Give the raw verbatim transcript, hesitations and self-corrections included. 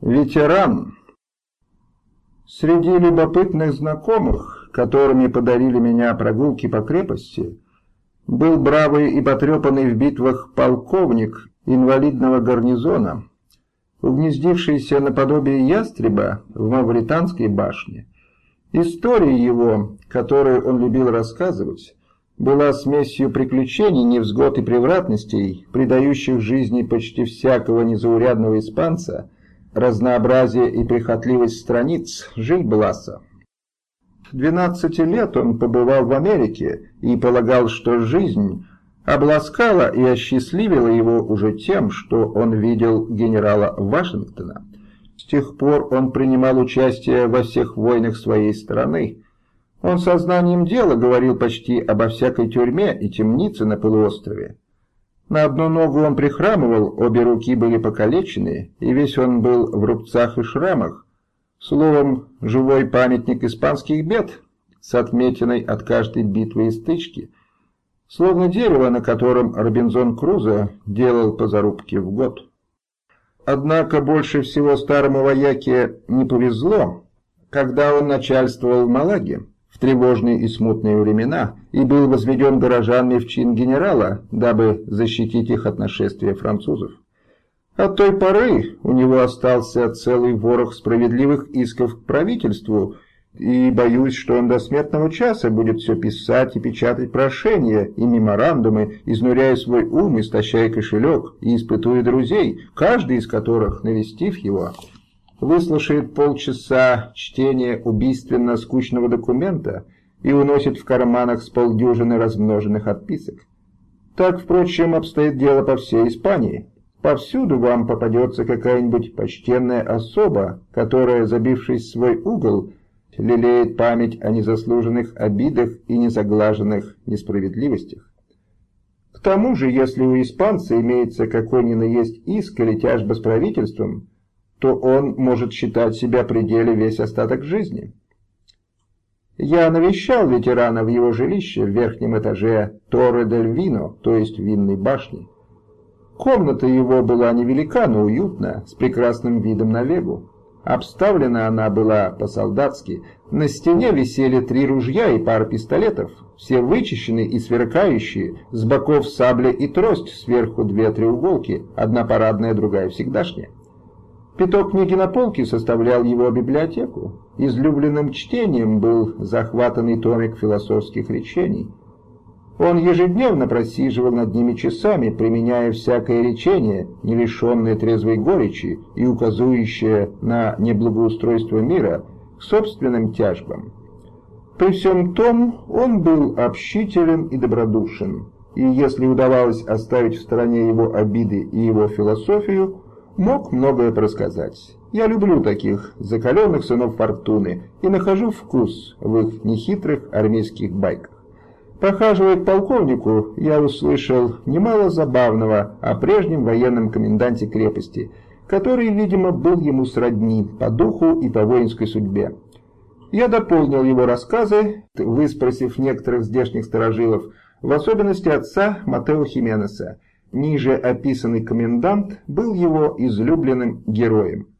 Ветеран. Среди любопытных знакомых, которыми подарили меня прогулки по крепости, был бравый и потрепанный в битвах полковник инвалидного гарнизона, угнездившийся наподобие ястреба в Мавританской башне. История его, которую он любил рассказывать, была смесью приключений, невзгод и превратностей, придающих жизни почти всякого незаурядного испанца разнообразие и прихотливость страниц Жил-Бласа. В двенадцати лет он побывал в Америке и полагал, что жизнь обласкала и осчастливила его уже тем, что он видел генерала Вашингтона. С тех пор он принимал участие во всех войнах своей страны. Он сознанием дела говорил почти обо всякой тюрьме и темнице на полуострове. На одну ногу он прихрамывал, обе руки были покалечены, и весь он был в рубцах и шрамах. Словом, живой памятник испанских бед с отметиной от каждой битвы и стычки, словно дерево, на котором Робинзон Крузо делал по зарубке в год. Однако больше всего старому вояке не повезло, когда он начальствовал в Малаге в тревожные и смутные времена и был возведен горожанами в чин генерала, дабы защитить их от нашествия французов. От той поры у него остался целый ворох справедливых исков к правительству, и боюсь, что он до смертного часа будет все писать и печатать прошения и меморандумы, изнуряя свой ум, истощая кошелек и испытуя друзей, каждый из которых, навестив его, выслушает полчаса чтения убийственно скучного документа и уносит в карманах с полдюжины размноженных отписок. Так, впрочем, обстоит дело по всей Испании. Повсюду вам попадется какая-нибудь почтенная особа, которая, забившись в свой угол, лелеет память о незаслуженных обидах и незаглаженных несправедливостях. К тому же, если у испанца имеется какой ни на есть иск или тяжба с правительством, то он может считать себя при деле весь остаток жизни. Я навещал ветерана в его жилище в верхнем этаже Торре-дель-Вино, то есть винной башни. Комната его была невелика, но уютна, с прекрасным видом на Вегу. Обставлена она была по-солдатски. На стене висели три ружья и пара пистолетов, все вычищенные и сверкающие, с боков сабля и трость, сверху две треуголки, одна парадная, другая всегдашняя. Пяток книги на полке составлял его библиотеку. Излюбленным чтением был захватанный томик философских речений. Он ежедневно просиживал над ними часами, применяя всякое речение, не лишенное трезвой горечи и указующее на неблагоустройство мира к собственным тяжбам. При всем том он был общителен и добродушен, и если удавалось оставить в стороне его обиды и его философию, мог многое рассказать. Я люблю таких закаленных сынов фортуны и нахожу вкус в их нехитрых армейских байках. Похаживая к полковнику, я услышал немало забавного о прежнем военном коменданте крепости, который, видимо, был ему сродни по духу и по воинской судьбе. Я дополнил его рассказы, выспросив некоторых здешних старожилов, в особенности отца Матео Хименеса. Ниже описанный комендант был его излюбленным героем.